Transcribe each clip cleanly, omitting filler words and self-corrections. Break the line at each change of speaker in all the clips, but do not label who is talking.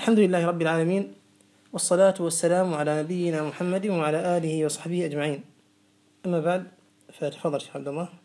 الحمد لله رب العالمين، والصلاة والسلام على نبينا محمد وعلى آله وصحبه أجمعين. أما بعد، فتفضل شيخ عبد الله.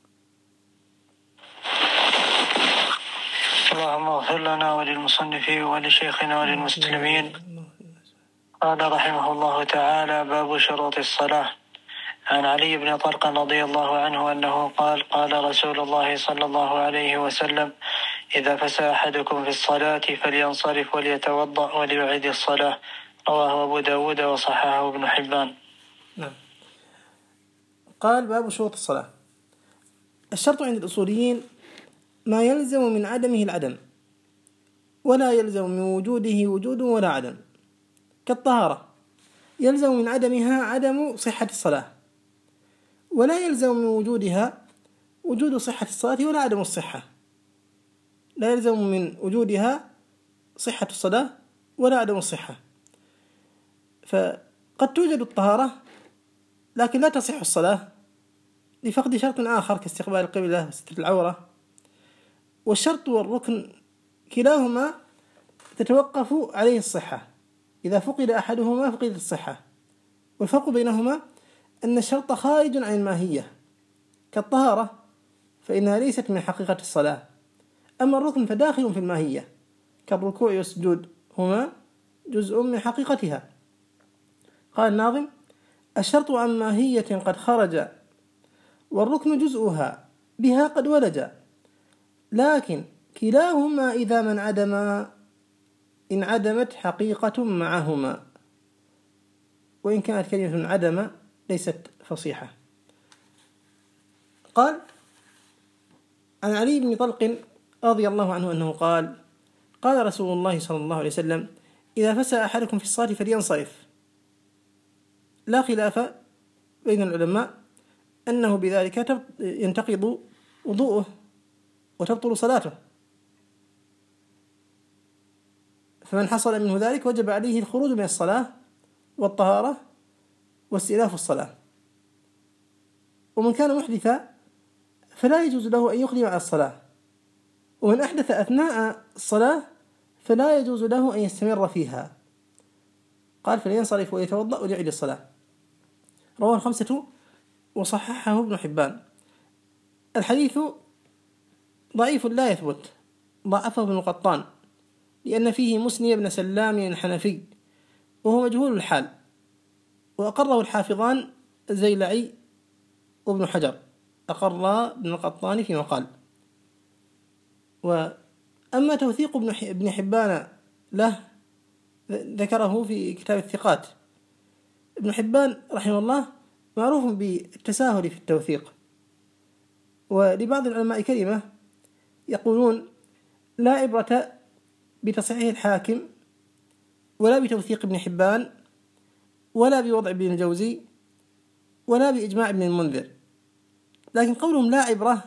اللهم اغفر لنا وللمصنف ولشيخنا وللمسلمين. قال رحمه الله تعالى: باب شروط الصلاة. عن علي بن طلق رضي الله عنه أنه قال: قال رسول الله صلى الله عليه وسلم: إذا فسى أحدكم في الصلاة فلينصرف وليتوضأ وليعيد الصلاة. رواه أبو داود وصححه ابن حبان.
نعم. قال: باب شروط الصلاة. الشرط عند الأصوليين ما يلزم من عدمه العدم، ولا يلزم من وجوده وجود ولا عدم، كالطهارة يلزم من عدمها عدم صحة الصلاة، ولا يلزم من وجودها وجود صحة الصلاة ولا عدم الصحة. لا يلزم من وجودها صحة الصلاة ولا عدم الصحة. فقد توجد الطهارة لكن لا تصح الصلاة لفقد شرط آخر كاستقبال القبلة وستر العورة. والشرط والركن كلاهما تتوقف عليه الصحة، إذا فقد أحدهما فقدت الصحة. والفرق بينهما أن الشرط خارج عن الماهية، كالطهارة فإنها ليست من حقيقة الصلاة، أما الركن فداخل في الماهية، كالركوع والسجود، هما جزء من حقيقتها. قال الناظم: الشرط عن ماهية قد خرج، والركن جزءها بها قد ولج، لكن كلاهما إذا من عدما انعدمت حقيقة معهما، وإن كانت كلمة عدم ليست فصيحة. قال عن علي بن طلق رضي الله عنه أنه قال: قال رسول الله صلى الله عليه وسلم: إذا فسى أحدكم في الصلاة فلينصرف. لا خلاف بين العلماء أنه بذلك ينتقض وضوءه وتبطل صلاته، فمن حصل منه ذلك وجب عليه الخروج من الصلاة والطهارة واستئناف الصلاة. ومن كان محدثا فلا يجوز له أن يقدم على الصلاة، ومن أحدث أثناء الصلاة فلا يجوز له أن يستمر فيها. قال: فلينصرف ويتوضأ وليعيد الصلاة. رواه الخمسة وصححه ابن حبان. الحديث ضعيف لا يثبت، ضعفه ابن قطان، لأن فيه مسني بن سلام الحنفي وهو مجهول الحال، وأقره الحافظان الزيلعي وابن حجر، أقر ابن القطان فيما قال. وأما توثيق ابن حبان له ذكره في كتاب الثقات. ابن حبان رحمه الله معروف بالتساهل في التوثيق، ولبعض العلماء كلمة يقولون: لا عبرة بتصحيح الحاكم ولا بتوثيق ابن حبان ولا بوضع ابن الجوزي ولا بإجماع ابن المنذر. لكن قولهم لا عبرة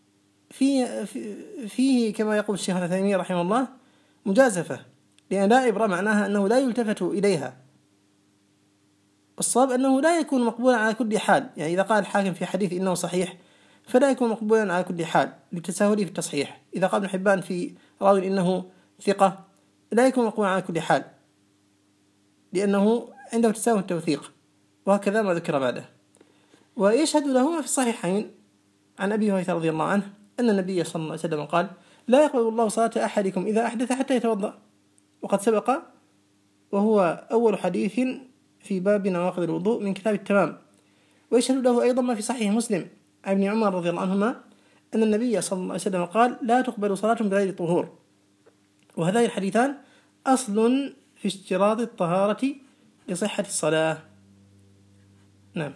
فيه كما يقول الشيخ ابن تيمية رحمه الله مجازفة، لأن لا عبرة معناها أنه لا يلتفت إليها. الصواب أنه لا يكون مقبولا على كل حال، يعني إذا قال الحاكم في حديث إنه صحيح فلا يكون مقبولا على كل حال لتساهله في التصحيح. إذا قال ابن حبان في راوي إنه ثقة لا يكون مقبولا على كل حال، لأنه عنده تساهل التوثيق، وهكذا ما ذكر بعده. ويشهد له في الصحيحين عن أبي هريرة رضي الله عنه أن النبي صلى الله عليه وسلم قال: لا يقبل الله صلاة أحدكم إذا أحدث حتى يتوضأ. وقد سبق وهو أول حديث في باب نواقض الوضوء من كتاب التمام. ويشهد له أيضا ما في صحيح مسلم عن ابن عمر رضي الله عنهما أن النبي صلى الله عليه وسلم قال: لا تقبل صلاة بغير طهور. وهذان الحديثان أصل في اشتراط الطهارة لصحة الصلاة. نعم.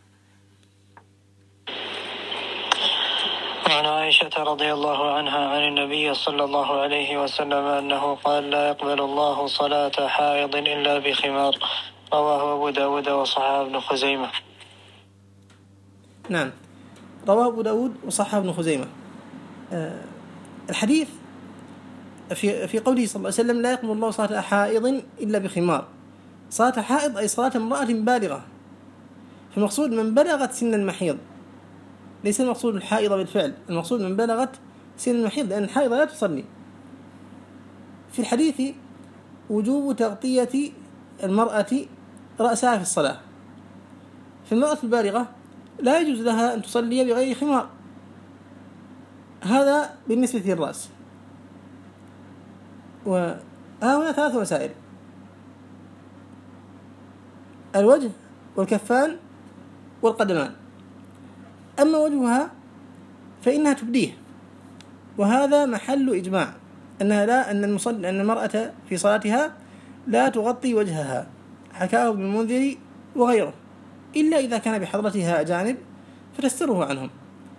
وعن عائشة رضي الله عنها عن النبي صلى الله عليه وسلم أنه قال: لا يقبل الله صلاة حائض إلا بخمار. رواه أبو داود وصححه ابن خزيمة.
نعم، رواه أبو داود وصححه ابن خزيمة. الحديث في قوله صلى الله عليه وسلم: لا يقبل الله صلاة حائض إلا بخمار. صلاة حائض أي صلاة امرأة بالغة، فالمقصود من بلغت سن المحيض، ليس المقصود الحائضة بالفعل، المقصود من بلغت سن المحيض، لأن الحائضة لا تصلي. في الحديث وجوب تغطية المرأة رأسها في الصلاة. فالمرأة البالغة لا يجوز لها أن تصلي بغير خمار، هذا بالنسبة للرأس. وهنا 3 مسائل: الوجه والكفان والقدمان. أما وجهها فإنها تبديه، وهذا محل إجماع أن المرأة في صلاتها لا تغطي وجهها، حكاه ابن المنذر وغيره، إلا إذا كان بحضرتها أجانب فتستره عنهم.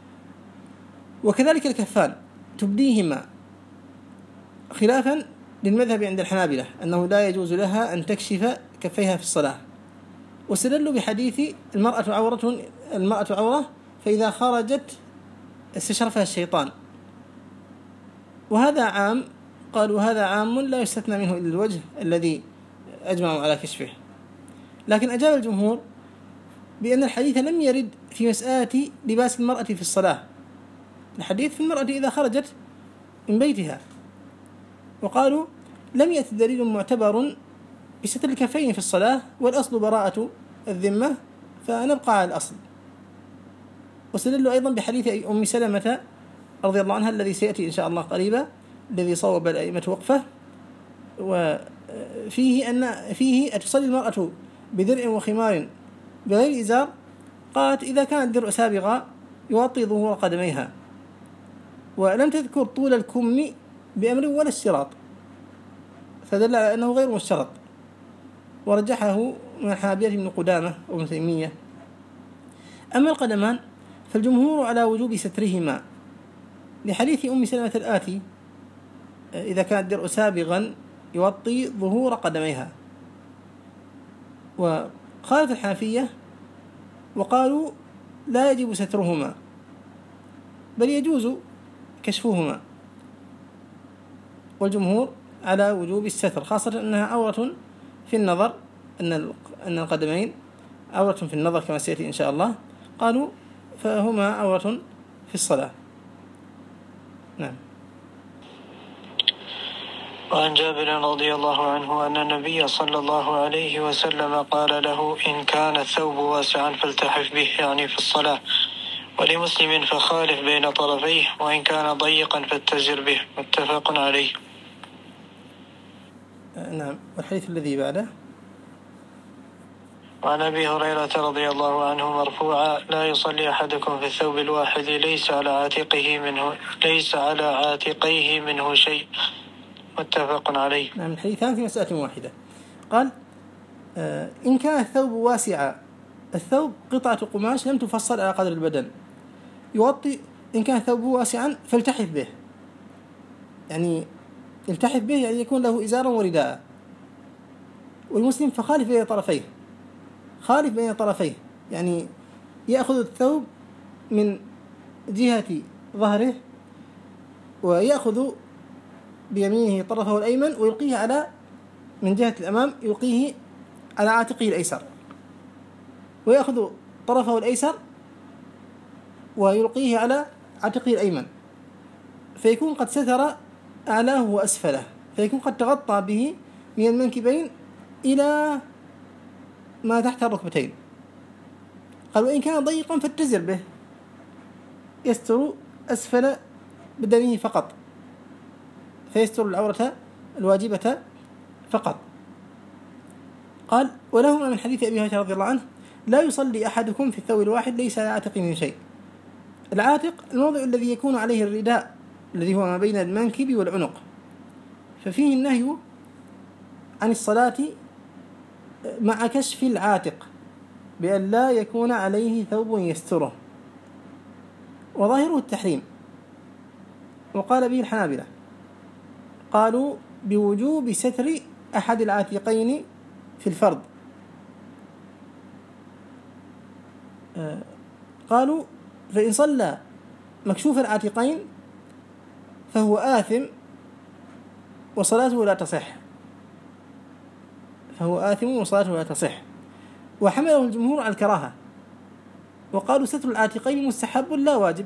وكذلك الكفان تبديهما، خلافا للمذهب عند الحنابلة أنه لا يجوز لها أن تكشف كفيها في الصلاة، واستدلوا بحديث المرأة عورة فإذا خرجت استشرفها الشيطان، وهذا عام. قالوا هذا عام لا يستثنى منه إلا الوجه الذي أجمعوا على كشفه. لكن أجاب الجمهور بأن الحديث لم يرد في مسألة لباس المرأة في الصلاة، الحديث في المرأة إذا خرجت من بيتها، وقالوا لم يأتي دليل معتبر بستر الكفين في الصلاة، والأصل براءة الذمة فنبقى على الأصل. واستدلوا أيضا بحديث أم سلمة رضي الله عنها الذي سيأتي إن شاء الله قريبا، الذي صوب الأئمة وقفه، وفيه أن تصلي المرأة بدرع وخمار بغير إزار. قالت إذا كان الدرع سابغا يغطي ظهور قدميها، ولم تذكر طول الكم بأمر ولا اشتراط، فدل على أنه غير مشترط، ورجحه من الحنابلة ابن قدامة وابن تيمية. أما القدمان فالجمهور على وجوب سترهما، لحديث أم سلمة الآتي: إذا كان الدرع سابغا يغطي ظهور قدميها. وقالت الحنفية وقالوا لا يجب سترهما، بل يجوز كشفهما، والجمهور على وجوب الستر، خاصة أنها عورة في النظر، أن القدمين عورة في النظر كما سيأتي إن شاء الله. قالوا فهما عورة في الصلاة. نعم.
وعن جابر رضي الله عنه أن النبي صلى الله عليه وسلم قال له: إن كان الثوب واسعا فالتحف به، يعني في الصلاة. ولمسلم: فخالف بين طرفيه، وإن كان ضيقا فاتزر به. متفق عليه.
نعم. والحديث الذي بعده:
وعن أبي هريرة رضي الله عنه مرفوعا: لا يصلي أحدكم في الثوب الواحد ليس على عاتقيه منه شيء. متفق عليه.
نعم. الحديثان في مسألة واحدة. قال: إن كان الثوب واسعا، الثوب قطعة قماش لم تفصل على قدر البدن، يغطي. إن كان الثوب واسعا فالتحف به، يعني التحف به يعني يكون له إزارا ورداء. والمسلم: فخالف بين طرفيه، خالف بين طرفيه يعني يأخذ الثوب من جهة ظهره ويأخذ بيمينه طرفه الأيمن ويلقيه من جهة الأمام، يلقيه على عاتقه الأيسر، ويأخذ طرفه الأيسر ويلقيه على عاتقه الأيمن، فيكون قد ستر أعلاه وأسفله، فيكون قد تغطى به من المنكبين إلى ما تحت الركبتين. قال: وإن كان ضيقا فاتزر به، يستر أسفل بدنه فقط، فيستر العورة الواجبة فقط. قال: ولهما من حديث أبي هريرة رضي الله عنه: لا يصلي أحدكم في الثوب الواحد ليس على عاتقه من شيء. العاتق الموضع الذي يكون عليه الرداء، الذي هو ما بين المنكب والعنق، ففيه النهي عن الصلاة مع كشف العاتق بأن لا يكون عليه ثوب يستره، وظاهره التحريم. وقال به الحنابلة، قالوا بوجوب ستر أحد العاتقين في الفرض. قالوا فإن صلى مكشوف العاتقين فهو آثم وصلاته لا تصح، وحمله الجمهور على الكراهة، وقالوا ستر العاتقين مستحب لا واجب.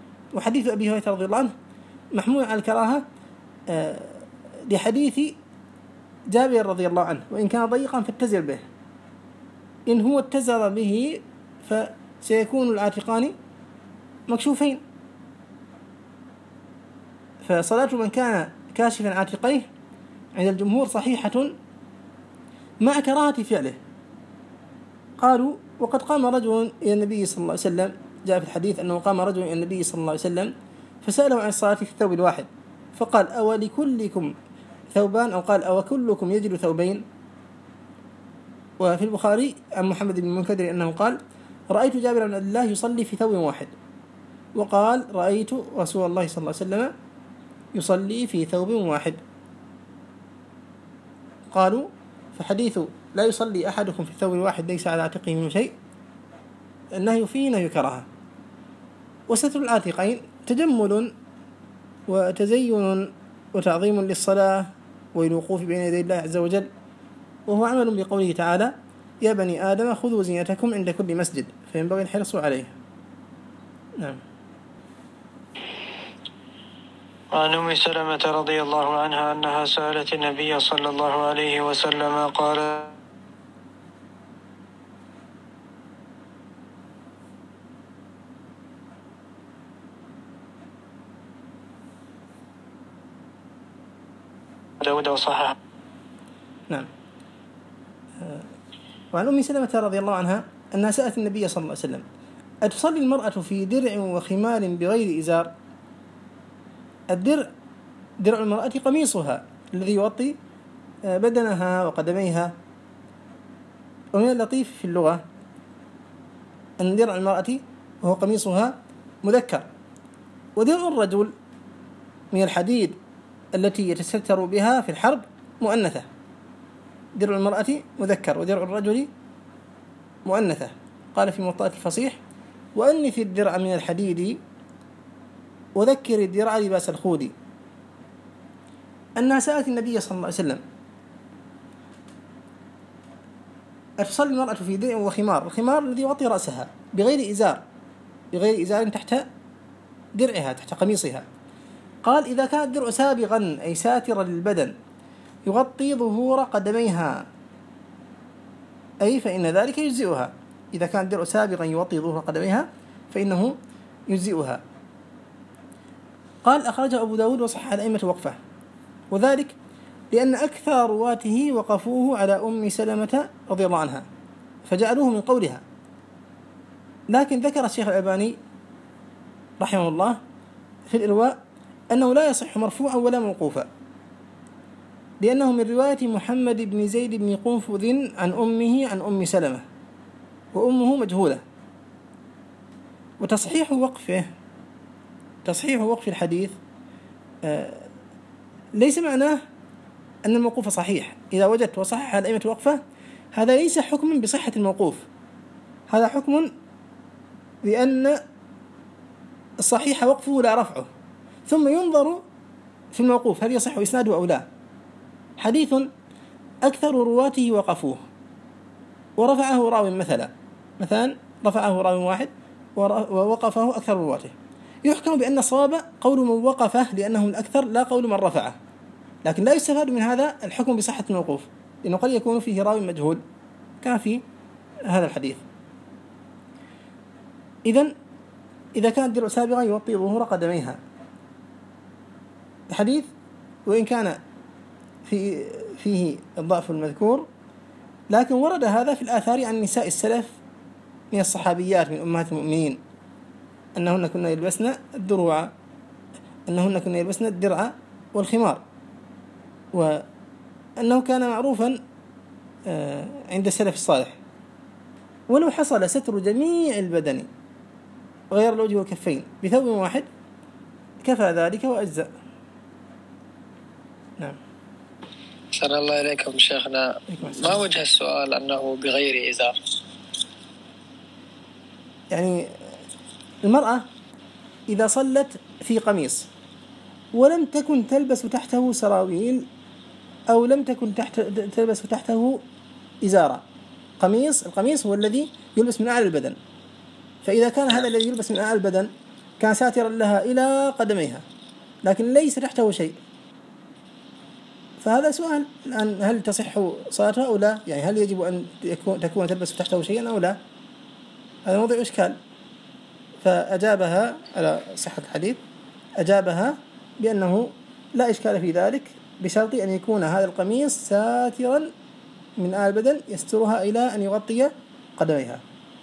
وحديث أبي هريرة رضي الله عنه محمول على الكراهة لحديث جابر رضي الله عنه وإن كان ضيقا فاتزر به، إن هو اتزر به فسيكون العاتقان مكشوفين. فصلاة من كان كاشفا عاتقيه عند الجمهور صحيحة مع كراهة فعله. قالوا وقد قام رجل إلى النبي صلى الله عليه وسلم، جاء في الحديث أنه قام رجل إلى النبي صلى الله عليه وسلم فسأله عن الصلاة في الثوب الواحد فقال أولكلكم ثوبان، أو قال أوكلكم يجد ثوبين. وفي البخاري عن محمد بن المنكدر أنه قال رأيت جابر بن عبد الله يصلي في ثوب واحد، وقال رأيت رسول الله صلى الله عليه وسلم يصلي في ثوب واحد. قالوا فحديث لا يصلي أحدكم في الثوب الواحد ليس على عاتقه منه شيء النهي فيه نهي كراهة. وستر العاتقين تجمل وتزين وتعظيم للصلاة والوقوف بين يدي الله عز وجل، وهو عمل بقوله تعالى يا بني آدم خذوا زينتكم عند كل مسجد، فينبغي الحرص عليه. نعم.
وعن أم سلمة رضي الله عنها أنها سألت النبي صلى الله عليه وسلم قال داود وصححه.
نعم. وعن أم سلمة رضي الله عنها أنها سألت النبي صلى الله عليه وسلم أتصلي المرأة في درع وخمار بغير إزار؟ الدرع درع المرأة قميصها الذي يغطي بدنها وقدميها. ومن اللطيف في اللغة أن درع المرأة وهو قميصها مذكر، ودرع الرجل من الحديد التي يتستر بها في الحرب مؤنثة. درع المرأة مذكر ودرع الرجل مؤنثة. قال في موطأة الفصيح وأنث الدرع من الحديد وذكر الدرع لباس الخود. أنها سألت النبي صلى الله عليه وسلم أتصلي المرأة في درع وخمار، الخمار الذي يغطي رأسها بغير إزار، بغير إزار تحت درعها تحت قميصها. قال إذا كان الدرع سابغا أي ساترا للبدن يغطي ظهور قدميها أي فإن ذلك يجزئها. إذا كان الدرع سابغا يغطي ظهور قدميها فإنه يجزئها. قال أخرجه أبو داود وصحح الأئمة وقفه، وذلك لأن أكثر رواته وقفوه على أم سلمة رضي الله عنها فجعلوه من قولها. لكن ذكر الشيخ الألباني رحمه الله في الإرواء أنه لا يصح مرفوعا ولا موقوفا، لأنه من رواية محمد بن زيد بن قنفذ عن أمه عن أم سلمة، وأمه مجهولة. وتصحيح وقف الحديث ليس معناه أن الموقوف صحيح. إذا وجدت وصحح الأئمة وقفه هذا ليس حكم بصحة الموقوف، هذا حكم لأن الصحيح وقفه لا رفعه، ثم ينظر في الموقوف هل يصح إسناده أو لا. حديث أكثر رواته وقفوه ورفعه راوي مثلا رفعه راوي واحد ووقفه أكثر رواته، يحكم بأن الصواب قول من وقفه لأنه الأكثر لا قول من رفعه، لكن لا يستفاد من هذا الحكم بصحة الموقوف، لأنه قد يكون فيه راوي مجهول كان في هذا الحديث. إذا كان الدرع سابغا يغطي ظهور قدميها، الحديث وإن كان فيه الضعف المذكور لكن ورد هذا في الآثار عن نساء السلف من الصحابيات من أمهات المؤمنين أنهن كنا يلبسن الدرع والخمار، وأنه كان معروفا عند السلف الصالح. ولو حصل ستر جميع البدن غير الوجه والكفين بثوب واحد كفى ذلك وأجزأ. نعم.
أحسن الله إليكم شيخنا. ما وجه السؤال أنه بغير إزار؟
يعني المرأة إذا صلت في قميص ولم تكن تلبس تحته سراويل أو لم تكن تلبس تحته إزارة، القميص هو الذي يلبس من أعلى البدن، فإذا كان هذا الذي يلبس من أعلى البدن كان ساترا لها إلى قدميها لكن ليس تحته شيء، فهذا سؤال الآن، هل تصح صلاتها أو لا؟ يعني هل يجب أن تكون تلبس تحته شيئا أو لا؟ هذا موضوع إشكال. فأجابها على صحة الحديث، أجابها بأنه لا إشكال في ذلك، بشرط أن يكون هذا القميص ساترا من البدن يسترها إلى أن يغطي قدميها.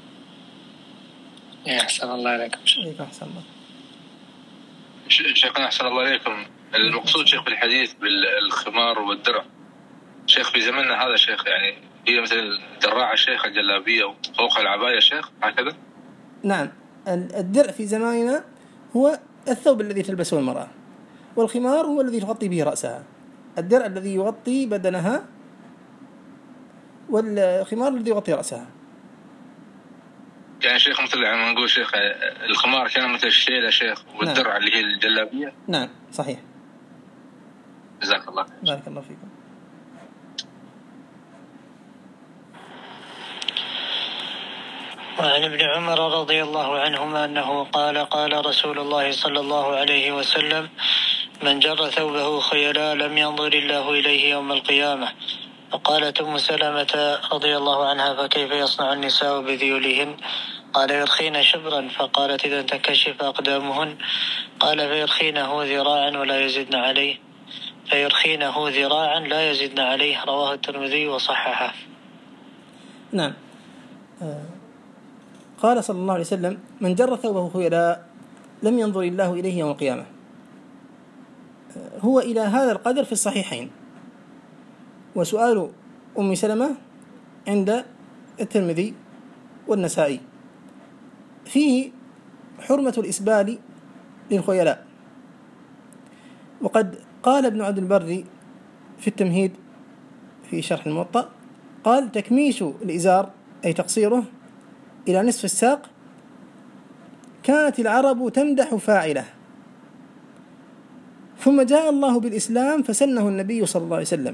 أحسن الله عليكم.
أحسن الله.
شيخنا أحسن الله عليكم. المقصود شيخ بالحديث بالخمار والدرع، شيخ في زمننا هذا شيخ، يعني هي مثل دراعة شيخ الجلابية وفوق العباية شيخ هكذا؟
نعم، الدرع في زماننا هو الثوب الذي تلبسه المرأة، والخمار هو الذي تغطي به رأسها. الدرع الذي يغطي بدنها، والخمار الذي يغطي رأسها.
يعني شيخ مثل ما نقول شيخ الخمار كان مثل الشيلة شيخ، والدرع اللي هي الجلابية.
نعم صحيح.
جزاك الله.
بارك الله فيكم.
وعن ابن عمر رضي الله عنهما أنه قال: قال رسول الله صلى الله عليه وسلم: من جر ثوبه خيلاء لم ينظر الله إليه يوم القيامة. فقالت أم سلمة رضي الله عنها: فكيف يصنع النساء بذيولهن؟ قال: يرخين شبرا. فقالت: إذا تنكشف أقدامهن؟ قال: فيرخينه ذراعا ولا يزدن عليه. فيرخينه ذراعا لا يزدن عليه. رواه الترمذي وصححه.
نعم. قال صلى الله عليه وسلم: من جر ثوبه خيلاء لم ينظر الله إليه يوم القيامة. هو إلى هذا القدر في الصحيحين. وسؤال أم سلمة عند الترمذي والنسائي فيه حرمة الإسبال للخيلاء. وقد قال ابن عبد البر في التمهيد في شرح الموطأ، قال: تكميش الإزار أي تقصيره إلى نصف الساق كانت العرب تمدح فاعله، ثم جاء الله بالإسلام فسنه النبي صلى الله عليه وسلم.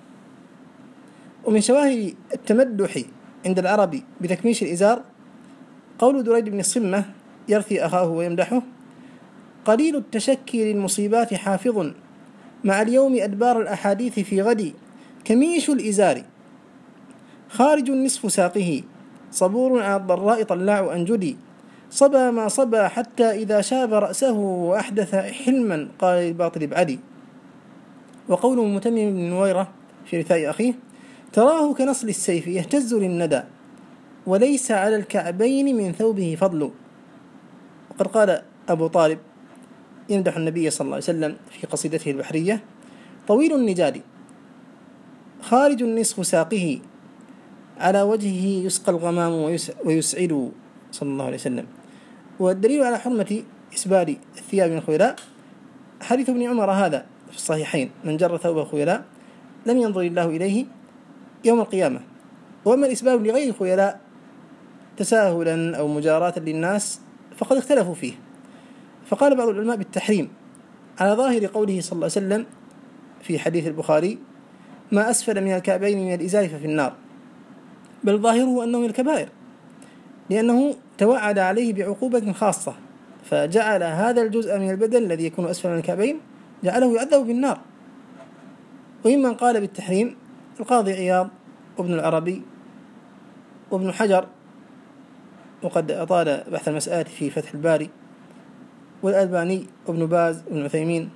ومن شواهد التمدح عند العرب بتكميش الإزار قول دريد بن الصمة يرثي أخاه ويمدحه: قليل التشكي للمصيبات حافظ، مع اليوم أدبار الأحاديث في غدي، كميش الإزار خارج نصف ساقه، صبور على الضراء طلاع أنجدي، صبى ما صبى حتى إذا شاب رأسه وأحدث حلما قال للباطل ابعدي. وقول متمم بن نويرة في رثاء أخيه: تراه كنصل السيف يهتز للندى، وليس على الكعبين من ثوبه فضل. وقد قال أبو طالب يمدح النبي صلى الله عليه وسلم في قصيدته البحرية: طويل النجاد خارج نصف ساقه، على وجهه يسقى الغمام ويسعد، صلى الله عليه وسلم. والدليل على حرمة إسبال الثياب من الخيلاء حديث ابن عمر هذا في الصحيحين: من جر ثوبه خيلاء لم ينظر الله إليه يوم القيامة. وأما الإسبال لغير الخيلاء تساهلا أو مجاراة للناس فقد اختلفوا فيه، فقال بعض العلماء بالتحريم على ظاهر قوله صلى الله عليه وسلم في حديث البخاري: ما أسفل من الكعبين من الإزار ففي النار، بل ظاهره أنه من الكبائر، لأنه توعد عليه بعقوبة خاصة، فجعل هذا الجزء من البدن الذي يكون أسفل من الكعبين جعله يعذب بالنار. وممن قال بالتحريم القاضي عياض وابن العربي وابن حجر، وقد أطال بحث المسألة في فتح الباري، والألباني وابن باز وابن عثيمين.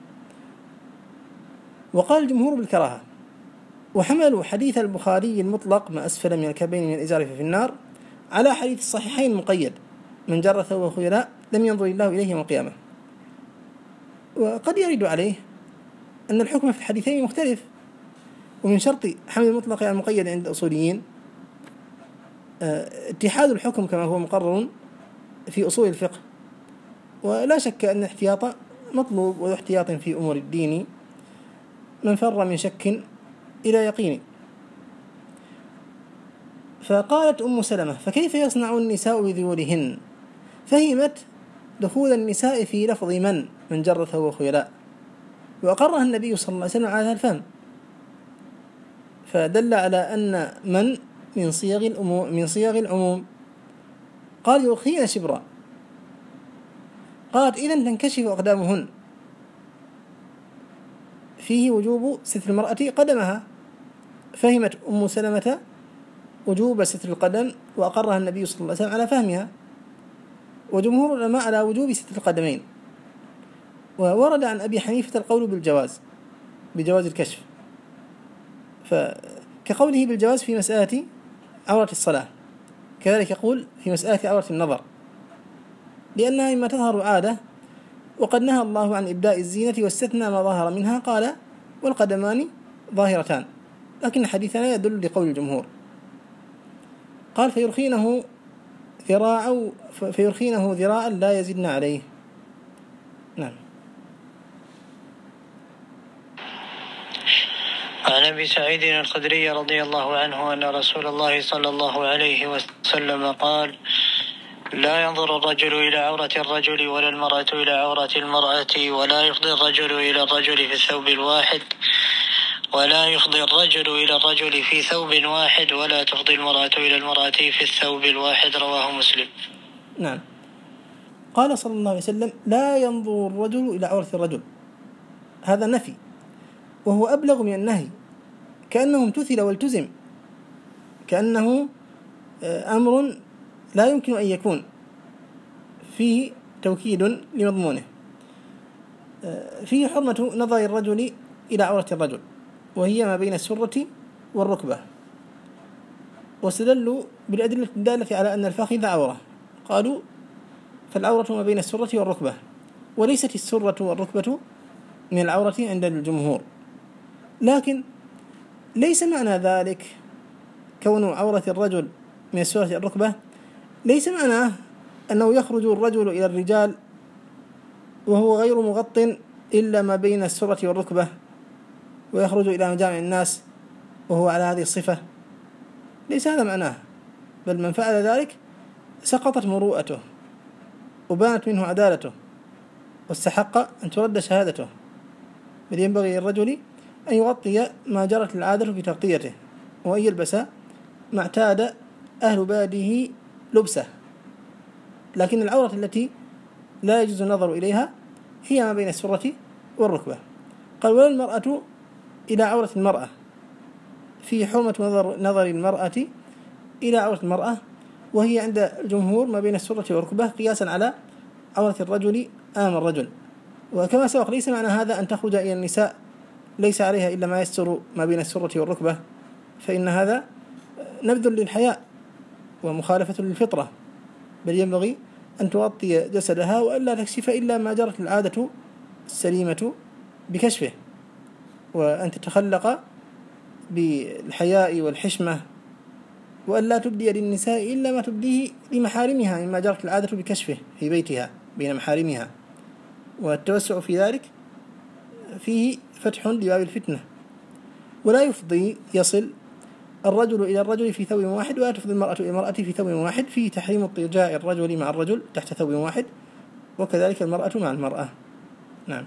وقال الجمهور بالكراهة، وحملوا حديث البخاري المطلق ما أسفل من الكعبين من الإزار ففي النار على حديث الصحيحين المقيد: من جر ثوبه خيلاء لم ينظر الله إليه يوم القيامة. وقد يرد عليه أن الحكم في الحديثين مختلف. ومن شرط حمل المطلق على المقيد عند الأصوليين اتحاد الحكم كما هو مقرر في أصول الفقه. ولا شك أن الاحتياط مطلوب، واحتياط في أمور الدين من فر من شك إلى يقين. فقالت أم سلمة: فكيف يصنع النساء بذيولهن؟ فهمت دخول النساء في لفظ من جر ثوبه خيلاء، وأقرها النبي صلى الله عليه وسلم على هذا الفهم، فدل على أن من صيغ العموم. قال: يرخين شبرا. قالت: إذن تنكشف أقدامهن. فيه وجوب ستر المرأة قدمها، فهمت أم سلمة وجوب ستر القدم وأقرها النبي صلى الله عليه وسلم على فهمها، وجمهور العلماء على وجوب ستر القدمين. وورد عن أبي حنيفة القول بجواز الكشف، فكقوله بالجواز في مسألة عورة الصلاة، كذلك يقول في مسألة عورة النظر، لأنها مما تظهر عادة، وقد نهى الله عن إبداء الزينة واستثنى ما ظهر منها، قال والقدمان ظاهرتان، لكن حديثنا يدل لقول الجمهور. قال فيرخينه ذراعا لا يزدن عليه. نعم.
عن أبي سعيد الخدري رضي الله عنه أن رسول الله صلى الله عليه وسلم قال: لا ينظر الرجل إلى عورة الرجل ولا المرأة إلى عورة المرأة، ولا يفضي الرجل إلى الرجل في الثوب الواحد، ولا يفضي الرجل إلى الرجل في ثوب واحد، ولا تفضي المرأة إلى المرأة في الثوب الواحد. رواه مسلم.
نعم. قال صلى الله عليه وسلم: لا ينظر الرجل إلى عورة الرجل، هذا نفي، وهو أبلغ من النهي، كأنه امتثل والتزم، كأنه أمر لا يمكن أن يكون فيه توكيد لمضمونه. فيه حرمة نظر الرجل إلى عورة الرجل، وهي ما بين السرة والركبة، واستدلوا بالأدلة الدالة على أن الفخذ عورة، قالوا فالعورة ما بين السرة والركبة، وليست السرة والركبة من العورة عند الجمهور. لكن ليس معنى ذلك كون عورة الرجل من السرة والركبة، ليس معناه أنه يخرج الرجل إلى الرجال وهو غير مغط إلا ما بين السرة والركبة، ويخرج إلى مجامع الناس وهو على هذه الصفة، ليس هذا معناه، بل من فعل ذلك سقطت مروءته وبانت منه عدالته واستحق أن ترد شهادته، بل ينبغي للرجل أن يغطي ما جرت العادة في تغطيته، وأن يلبس ما اعتاد أهل بلده لبسه. لكن العورة التي لا يجوز النظر إليها هي ما بين السرة والركبة. قال: ولا المرأة إلى عورة المرأة، في حرمة نظر المرأة إلى عورة المرأة، وهي عند الجمهور ما بين السرة والركبة، قياسا على عورة الرجل أمام الرجل. وكما سبق ليس معنى هذا أن تخرج إلى النساء ليس عليها إلا ما يستر ما بين السرة والركبة، فإن هذا نبذ للحياء ومخالفة للفطرة، بل ينبغي أن تغطي جسدها وألا تكشف إلا ما جرت العادة السليمة بكشفه، وأن تتخلق بالحياء والحشمة، وألا تبدي للنساء إلا ما تبديه لمحارمها مما جرت العادة بكشفه في بيتها بين محارمها، والتوسع في ذلك فيه فتح لباب الفتنة. ولا يفضي يصل الرجل إلى الرجل في ثوب واحد، ولا تفضي المرأة إلى المرأة في ثوب واحد، فيه تحريم اضطجاع الرجل مع الرجل تحت ثوب واحد، وكذلك المرأة مع المرأة. نعم.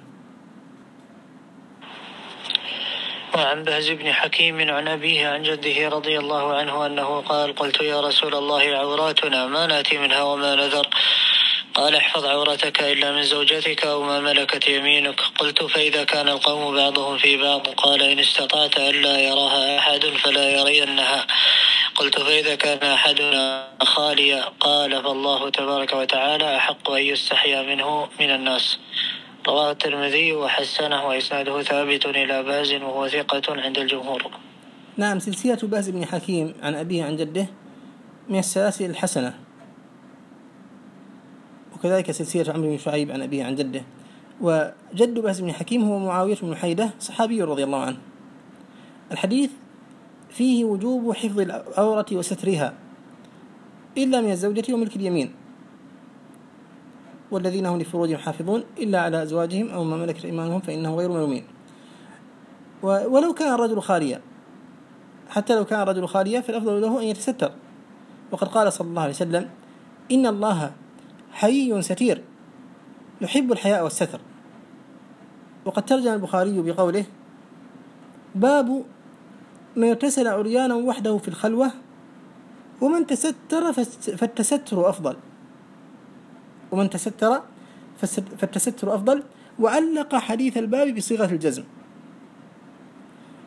وعن بهز بن حكيم عن أبيه عن جده رضي الله عنه أنه قال: قلت يا رسول الله عوراتنا ما نأتي منها وما نذر؟ قال: احفظ عورتك إلا من زوجتك أو ما ملكت يمينك. قلت: فإذا كان القوم بعضهم في بعض؟ قال: إن استطعت ألا يراها أحد فلا يرينها. قلت: فإذا كان أحدنا خاليا؟ قال: فالله تبارك وتعالى أحق أن يستحيا منه من الناس. رواه الترمذي وحسنه، وإسناده ثابت إلى باز وهو ثقة عند الجمهور.
نعم. سلسلة باز بن حكيم عن أبيه عن جده من السلاسل الحسنة، وكذلك سلسلة عمرو بن شعيب عن أبيه عن جده. وجد باز بن حكيم هو معاوية بن حيدة، صحابي رضي الله عنه. الحديث فيه وجوب حفظ العورة وسترها إلا من الزوجة وملك اليمين، والذين هم لفروجهم حافظون إلا على أزواجهم أو ما ملكت أيمانهم فإنهم غير ملومين. ولو كان الرجل خاليا، حتى لو كان الرجل خاليا فالأفضل له أن يتستر، وقد قال صلى الله عليه وسلم: إن الله حيي ستير يحب الحياء والستر. وقد ترجم البخاري بقوله: باب من اغتسل عريانا وحده في الخلوة ومن تستر فالتستر أفضل، ومن تستر فالتستر أفضل. وعلق حديث الباب بصيغة الجزم،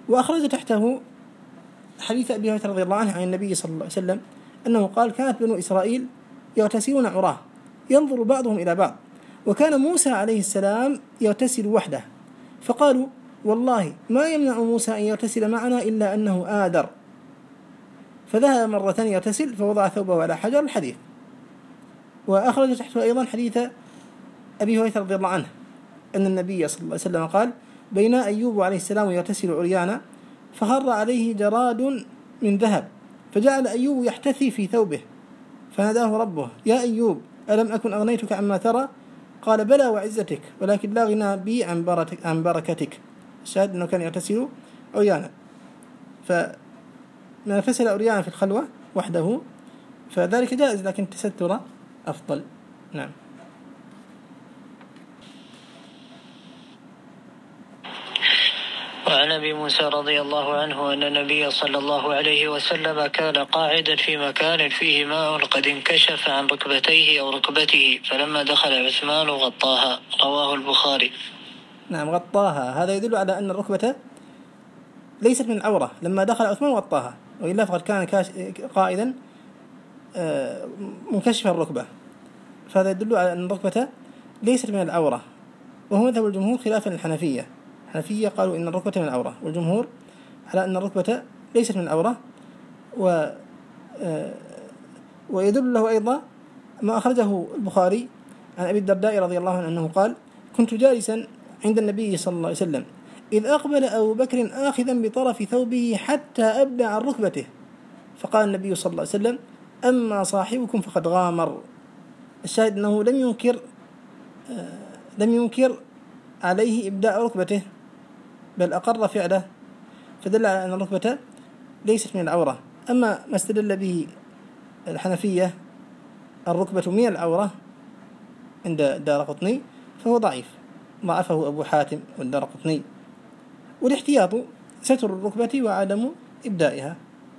وأخرج تحته حديث أبي هريرة رضي الله عنه عن النبي صلى الله عليه وسلم أنه قال: كانت بنو إسرائيل يغتسلون عراه ينظر بعضهم إلى بعض، وكان موسى عليه السلام يغتسل وحده، فقالوا: والله ما يمنع موسى أن يغتسل معنا إلا أنه آدر، فذهب مرة يغتسل فوضع ثوبه على حجر، الحديث. وأخرج تحته أيضا حديث أبي هريرة رضي الله عنه أن النبي صلى الله عليه وسلم قال: بين أيوب عليه السلام يغتسل عريانا فخر عليه جراد من ذهب، فجعل أيوب يحتثي في ثوبه، فناداه ربه: يا أيوب ألم أكن أغنيتك عما ترى؟ قال: بلى وعزتك، ولكن لا غنى بي عن بركتك. الشاهد أنه كان يغتسل عريانا، فمن اغتسل عريانا في الخلوة وحده فذلك جائز، لكن التستر أفضل. نعم.
وعن أبي موسى رضي الله عنه أن النبي صلى الله عليه وسلم كان قاعدا في مكان فيه ماء قد انكشف عن ركبتيه أو ركبته، فلما دخل عثمان غطاها. رواه البخاري.
نعم، غطاها، هذا يدل على أن الركبة ليست من العورة لما دخل عثمان غطاها، وإلا فقد كان قائدا منكشف الركبة، فهذا يدل على أن الركبة ليست من العورة، وهو مذهب الجمهور خلافا للحنفية. الحنفية قالوا إن الركبة من العورة، والجمهور على أن الركبة ليست من العورة. ويدل له أيضا ما أخرجه البخاري عن أبي الدرداء رضي الله عنه أنه قال: كنت جالسا عند النبي صلى الله عليه وسلم إذ أقبل أبو بكر آخذا بطرف ثوبه حتى أبدى عن ركبته، فقال النبي صلى الله عليه وسلم: أما صاحبكم فقد غامر. الشاهد أنه لم ينكر عليه إبداء ركبته، بل أقر فعله، فدل على أن الركبة ليست من العورة. أما ما استدل به الحنفية الركبة من العورة عند الدارقطني فهو ضعيف، ضعفه أبو حاتم والدارقطني، والاحتياط ستر الركبة وعدم إبدائها.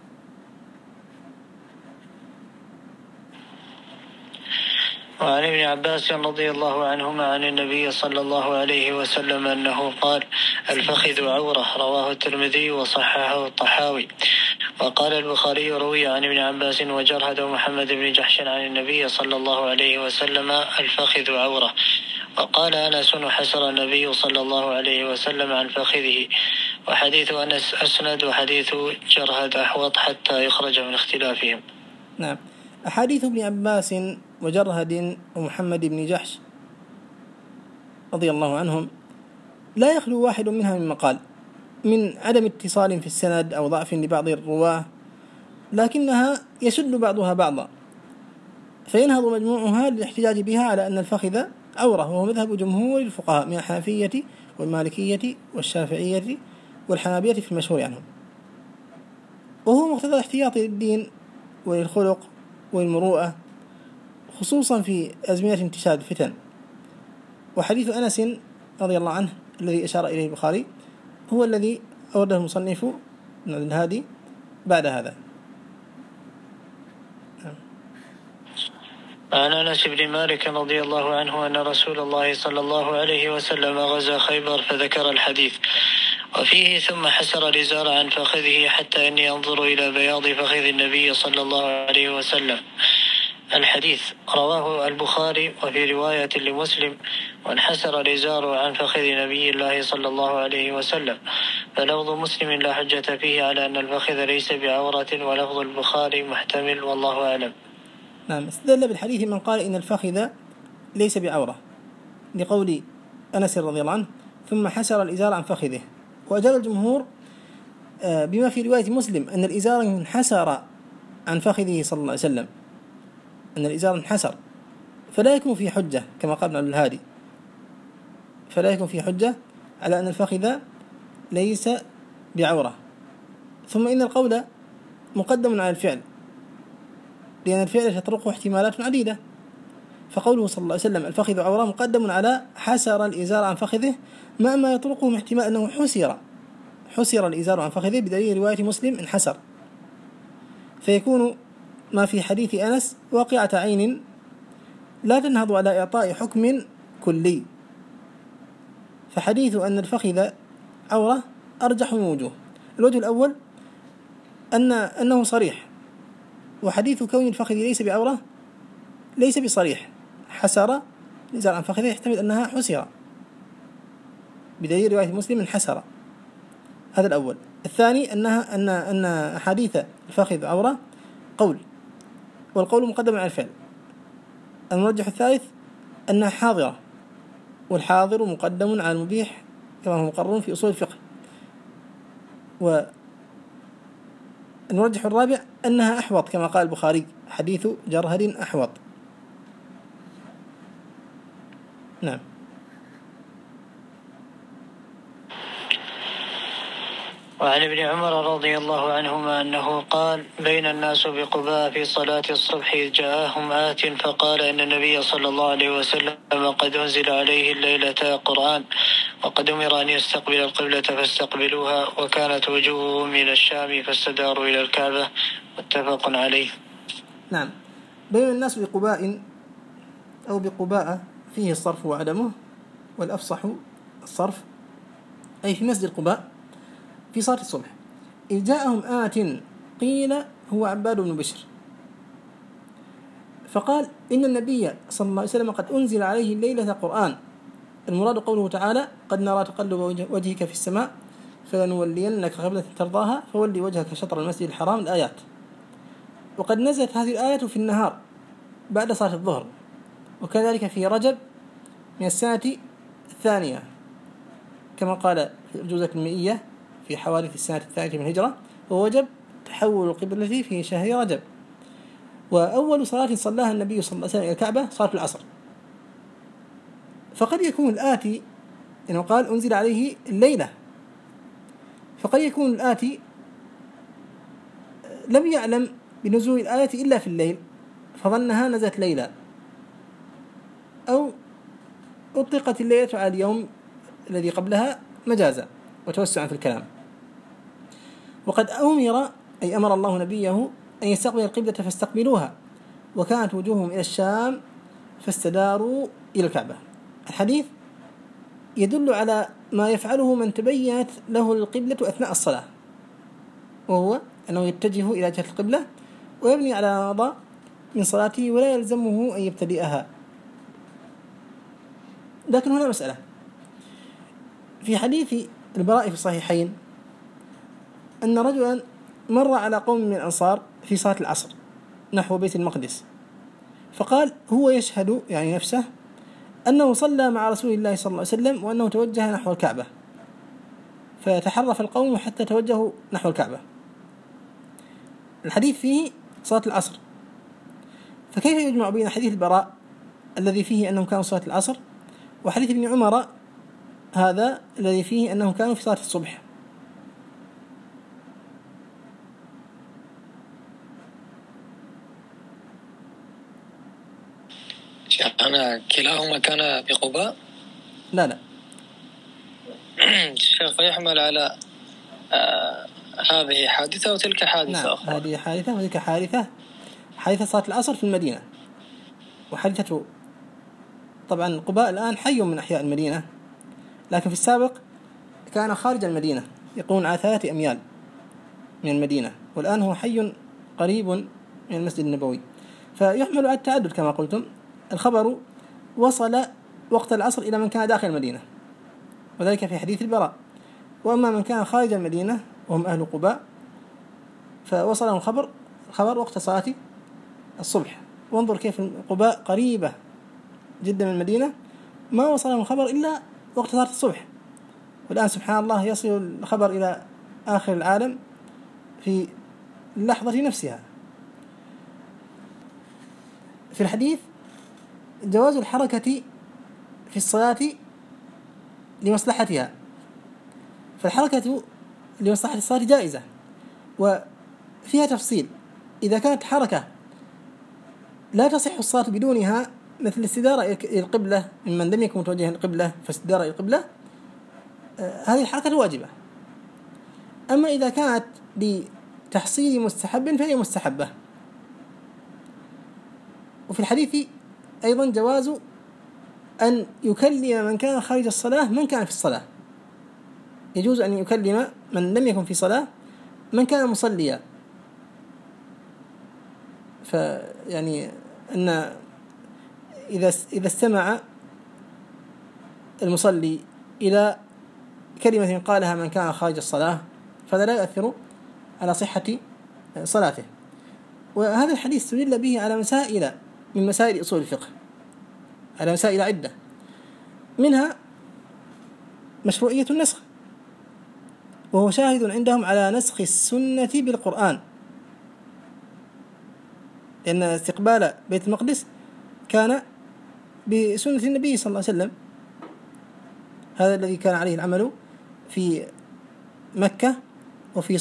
وعن ابن عباس رضي الله عنهما عن النبي صلى الله عليه وسلم أنه قال: الفخذ عورة. رواه الترمذي وصححه الطحاوي. وقال البخاري: روي عن ابن عباس وجرهد ومحمد بن جحش عن النبي صلى الله عليه وسلم: الفخذ عورة. وقال أنس: حسر النبي صلى الله عليه وسلم عن فخذه. وحديث أنس أسند، وحديث جرهد أحوط حتى يخرج من اختلافهم.
نعم. أحاديث ابن عباس وجرهد ومحمد بن جحش رضي الله عنهم لا يخلو واحد منها من مقال، من عدم اتصال في السند أو ضعف لبعض الرواه، لكنها يشد بعضها بعضا، فينهض مجموعها للاحتجاج بها على أن الفخذ عورة، وهو مذهب جمهور الفقهاء من الحنفية والمالكية والشافعية والحنابلة في المشهور عنهم، وهو مقتضى الاحتياط للدين وللخلق والمروءة، خصوصا في أزمنة انتشار الفتن. وحديث أنس رضي الله عنه الذي أشار إليه البخاري هو الذي أورده المصنف من الهادي بعد هذا.
عن أنس بن مالك رضي الله عنه أن رسول الله صلى الله عليه وسلم غزا خيبر فذكر الحديث، وفيه: ثم حسر الإزار عن فخذه حتى إني أنظر إلى بياض فخذ النبي صلى الله عليه وسلم. الحديث رواه البخاري وفي رواية لمسلم: وانحسر الإزار عن فخذ نبي الله صلى الله عليه وسلم. فلفظ مسلم لا حجة فيه على أن الفخذ ليس بعورة، ولفظ البخاري محتمل، والله أعلم.
نعم. استدل بالحديث من قال إن الفخذ ليس بعورة لقول أنس رضي الله عنه: ثم حسر الإزار عن فخذه. وأجاب الجمهور بما في رواية مسلم أن الإزار انحسر عن فخذه صلى الله عليه وسلم، أن الإزار انحسر، فلا يكون في حجة كما قال ابن الهادي، فلا يكون في حجة على أن الفخذ ليس بعورة. ثم إن القول مقدم على الفعل، لأن الفعل تطرقه احتمالات عديدة، فقوله صلى الله عليه وسلم الفخذ عورة مقدم على حسر الإزار عن فخذه، ما يطرقه من احتمال أنه حسر الإزار عن فخذه بدليل رواية مسلم انحسر، فيكون ما في حديث أنس واقعة عين لا تنهض على إعطاء حكم كلي. فحديث أن الفخذ عورة أرجح من وجوه، الوجه الأول أنه صريح، وحديث كون الفخذ ليس بعورة ليس بصريح، حسر نزال عن فخذه يحتمل أنها حسر بدليل رواية مسلم حسر. هذا الأول. الثاني أن أحاديث الفخذ عورة قول، والقول مقدم على الفعل. المرجح الثالث أنها حاضرة، والحاضر مقدم على المبيح كما هو مقرر في أصول الفقه. والمرجح الرابع أنها أحوط كما قال البخاري حديث جرهد أحوط. نعم.
وعن ابن عمر رضي الله عنهما أنه قال: بين الناس بقباء في صلاة الصبح إذ جاءهم آت فقال إن النبي صلى الله عليه وسلم قد أنزل عليه الليلة قرآن، وقد أمر أن يستقبل القبلة فاستقبلوها، وكانت وجوههم إلى الشام فاستداروا إلى الكعبة. متفق عليه.
نعم. بين الناس بقباء أو بقباء فيه الصرف وعدمه، والأفصح الصرف، أي في مسجد قباء في صلاة الصبح إذ جاءهم آت، قيل هو عباد بن بشر، فقال إن النبي صلى الله عليه وسلم قد أنزل عليه الليلة قرآن. المراد قوله تعالى: قد نرى تقلب وجهك في السماء فلنولينك قبلة ترضاها فولي وجهك شطر المسجد الحرام، الآيات. وقد نزلت هذه الآية في النهار بعد صلاة الظهر، وكذلك في رجب من السنة الثانية كما قال في الجوزة المئية في حوادث السنة الثانية من الهجرة، ووجب تحول القبلة في شهر رجب. وأول صلاة صلاها النبي صلى الله عليه وسلم إلى الكعبة صلاة العصر. فقد يكون الآتي إنه قال أنزل عليه الليلة، فقد يكون الآتي لم يعلم بنزول الآية إلا في الليل فظنها نزلت ليلة، أو أطلقت الليلة على اليوم الذي قبلها مجازا وتوسعا في الكلام. وقد أمر الله نبيه أن يستقبل القبلة فاستقبلوها، وكانت وجوههم إلى الشام فاستداروا إلى الكعبة. الحديث يدل على ما يفعله من تبينت له القبلة أثناء الصلاة، وهو أنه يتجه إلى جهة القبلة ويبني على ما مضى من صلاته ولا يلزمه أن يبتدئها. لكن هنا مسألة في حديث البراء في الصحيحين أن رجلا مر على قوم من الأنصار في صلاة العصر نحو بيت المقدس، فقال هو يشهد يعني نفسه أنه صلى مع رسول الله صلى الله عليه وسلم وأنه توجه نحو الكعبة، فتحرف القوم حتى توجهوا نحو الكعبة. الحديث فيه صلاة العصر، فكيف يجمع بين حديث البراء الذي فيه أنهم كانوا صلاة العصر وحديث ابن عمر هذا الذي فيه أنهم كانوا في صلاة الصبح؟
أنا كلاهما كان بقباء؟
لا
الشيخ يحمل على هذه حادثة وتلك حادثة.
نعم.
أخرى.
هذه حادثة وتلك حادثة صلاة العصر في المدينة، وحادثة طبعا قباء الآن حي من أحياء المدينة، لكن في السابق كان خارج المدينة يقوم على 3 أميال من المدينة، والآن هو حي قريب من المسجد النبوي. فيحمل على التعدد كما قلتم. الخبر وصل وقت العصر إلى من كان داخل المدينة، وذلك في حديث البراء. وأما من كان خارج المدينة وهم أهل قباء فوصلهم الخبر وقت صلاة الصبح. وانظر كيف قباء قريبة جدا من المدينة ما وصلهم الخبر إلا وقت صلاة الصبح، والآن سبحان الله يصل الخبر إلى آخر العالم في اللحظة نفسها. في الحديث جواز الحركة في الصلاة لمصلحتها، فالحركة لمصلحة الصلاة جائزة، وفيها تفصيل. إذا كانت حركة لا تصح الصلاة بدونها مثل الاستدارة إلى القبلة ممن لم يكن متوجها القبلة فاستدارة إلى القبلة، هذه الحركة واجبة. أما إذا كانت لتحصيل مستحب فهي مستحبة. وفي الحديث أيضا جواز أن يكلم من كان خارج الصلاة من كان في الصلاة، يجوز أن يكلم من لم يكن في صلاة من كان مصليا. فيعني أن إذا استمع المصلي إلى كلمة قالها من كان خارج الصلاة فهذا لا يؤثر على صحة صلاته. وهذا الحديث استدل به على مسائل من مسائل أصول الفقه، على مسائل عدة، منها مشروعية النسخ، وهو شاهد عندهم على نسخ السنة بالقرآن، لأن استقبال بيت المقدس كان بسنة النبي صلى الله عليه وسلم، هذا الذي كان عليه العمل في مكة وفي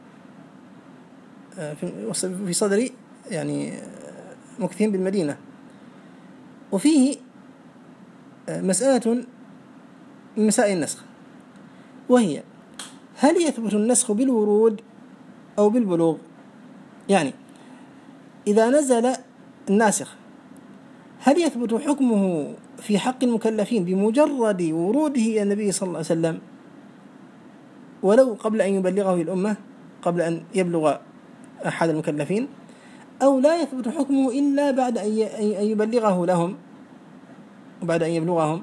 صدر يعني مكثهم بالمدينة. وفيه مسألة من مسائل النسخ، وهي هل يثبت النسخ بالورود أو بالبلوغ؟ يعني إذا نزل الناسخ هل يثبت حكمه في حق المكلفين بمجرد وروده إلى النبي صلى الله عليه وسلم ولو قبل أن يبلغه الأمة، قبل أن يبلغ أحد المكلفين، أو لا يثبت حكمه إلا بعد أن يبلغه لهم وبعد أن يبلغهم؟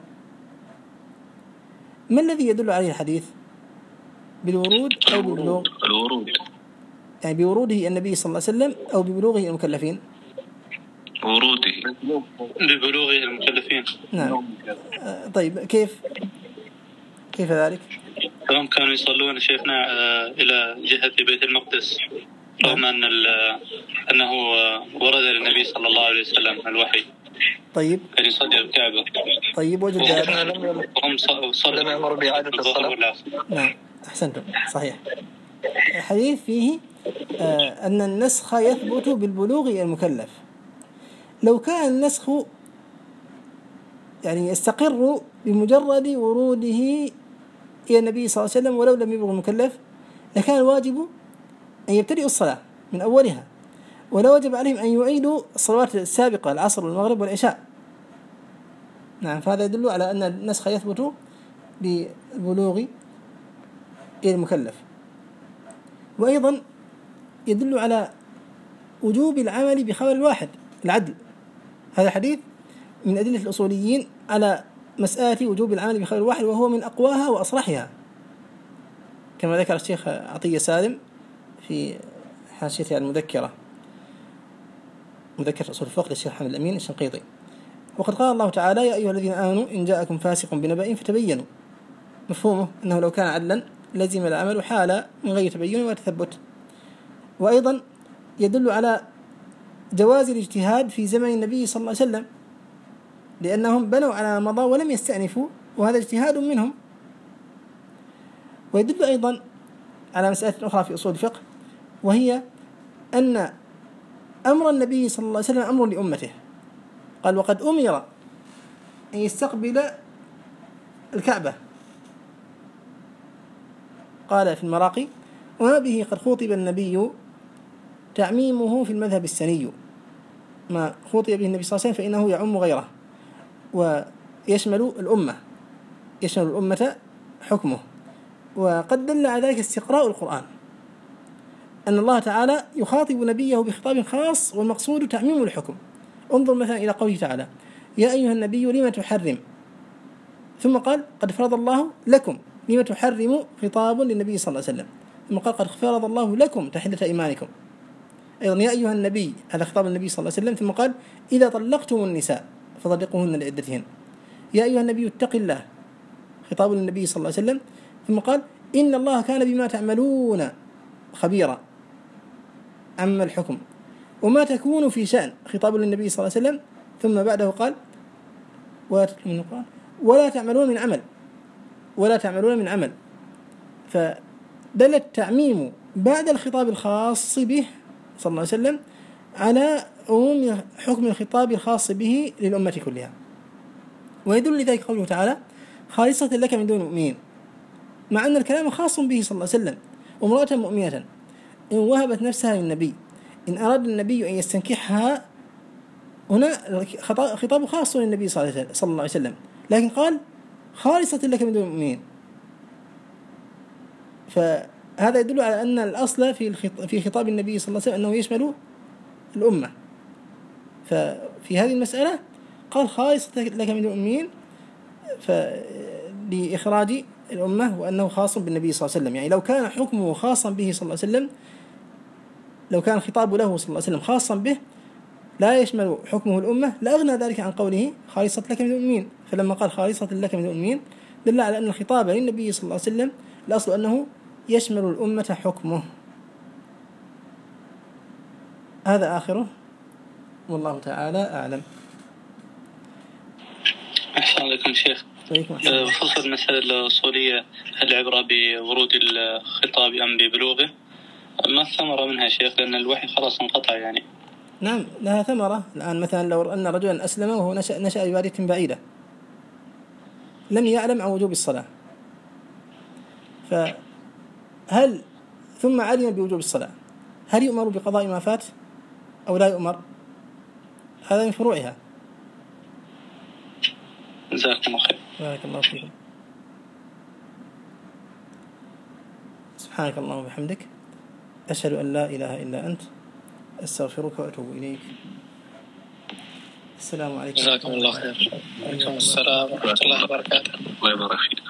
ما الذي يدل عليه الحديث؟ بالورود أو بالبلوغ؟
الورود،
يعني بوروده النبي صلى الله عليه وسلم أو ببلوغه المكلفين؟
وروده ببلوغه المكلفين.
نعم. طيب كيف ذلك؟
هم كانوا يصلون شيخنا إلى جهة بيت المقدس رغم أنه ورد للنبي صلى الله عليه وسلم الوحي.
طيب
كان يصلي الكعبة.
طيب وجد هذا؟
وهم صلوا يأمر بإعادة الصلاة.
نعم أحسنتم، صحيح. الحديث فيه أن النسخ يثبت بالبلوغ المكلف. لو كان النسخ يعني يستقر بمجرد وروده إلى النبي صلى الله عليه وسلم ولو لم يبلغ المكلف لكان الواجب أن يبتدئوا الصلاة من أولها، ولا وجب عليهم أن يعيدوا الصلوات السابقة العصر والمغرب والعشاء. نعم، فهذا يدل على أن النسخ يثبت بالبلوغ إلى المكلف. وأيضا يدل على وجوب العمل بخبر الواحد، العدل. هذا حديث من أدلة الأصوليين على مسألة وجوب العمل بخبر الواحد، وهو من أقواها وأصرحها، كما ذكر الشيخ عطية سالم في حاشيته المذكرة، مذكرة أصول الفقه للشيخ حمد الأمين الشنقيطي. وقد قال الله تعالى: يا أيها الذين آمنوا إن جاءكم فاسق بنبأ فتبينوا. مفهومه أنه لو كان عدلا لزم العمل حال من غير تبين وتثبت. وأيضا يدل على جواز الاجتهاد في زمن النبي صلى الله عليه وسلم، لأنهم بنوا على مضى ولم يستأنفوا، وهذا اجتهاد منهم. ويدل أيضا على مسألة أخرى في أصول الفقه، وهي أن أمر النبي صلى الله عليه وسلم أمر لأمته. قال: وقد أمر أن يستقبل الكعبة. قال في المراقي: وما به قد خُطب النبي تعميمه في المذهب السني. ما خُطب به النبي صلى الله عليه وسلم فإنه يعم غيره ويشمل الأمة، يشمل الأمة حكمه. وقد دل على ذلك استقراء القرآن، أن الله تعالى يخاطب نبيه بخطاب خاص والمقصود تعميم الحكم. انظر مثلا إلى قوله تعالى: يا أيها النبي لم تحرم، ثم قال: قد فرض الله لكم. لم تحرم خطاب للنبي صلى الله عليه وسلم، ثم قال: قد فرض الله لكم تحلة إيمانكم. أيضا يا أيها النبي، هذا خطاب النبي صلى الله عليه وسلم، ثم قال: إذا طلقتم النساء فطلقوهن لعدتهن. يا أيها النبي اتق الله، خطاب للنبي صلى الله عليه وسلم، ثم قال: إن الله كان بما تعملون خبيرا. عم الحكم. وما تكون في شأن، خطاب للنبي صلى الله عليه وسلم، ثم بعده قال: ولا تعملون من عمل، ولا تعملون من عمل. فدل التعميم بعد الخطاب الخاص به صلى الله عليه وسلم على عموم حكم الخطاب الخاص به للأمة كلها. ويدل لذلك قوله تعالى: خالصة لك من دون المؤمنين، مع أن الكلام خاص به صلى الله عليه وسلم. وامرأة مؤمنة إن وهبت نفسها للنبي، إن أراد النبي أن يستنكحها، هنا خطاب خاص للنبي صلى الله عليه وسلم، لكن قال: خالصة لك من دون المؤمنين. فهذا يدل على أن الأصل في خطاب النبي صلى الله عليه وسلم أنه يشمل الأمة. ففي هذه المسألة قال خالصة لك من الأمين لإخراج الأمة، وأنه خاص بالنبي صلى الله عليه وسلم. يعني لو كان حكمه خاصا به صلى الله عليه وسلم، لو كان خطاب له صلى الله عليه وسلم خاصا به لا يشمل حكمه الأمة، لأغنى ذلك عن قوله خالصة لك من الأمين. فلما قال خالصة لك من الأمين دل على أن الخطاب للنبي صلى الله عليه وسلم الأصل أنه يشمل الأمة حكمه. هذا آخره، والله تعالى أعلم.
أحسن لكم شيخ. بخصوص المسألة الأصولية، هل العبرة بورود الخطاب أم ببلوغه؟ ما الثمرة منها شيخ؟ لأن الوحي خلاص انقطع يعني.
نعم لها ثمرة. الآن مثلا لو أن رجلا أسلم وهو نشأ ببادية بعيدة لم يعلم عن وجوب الصلاة، فهل ثم علم بوجوب الصلاة، هل يؤمر بقضاء ما فات أو لا يؤمر؟ هذا من فروعها.
جزاكم الله خير.
بارك الله فيكم. سبحانك اللهم وبحمدك، أشهد أن لا إله إلا أنت، أستغفرك وأتوب إليك. السلام عليكم.
جزاكم الله خير. وعليكم السلام ورحمة الله وبركاته.
الله يبارك فيك.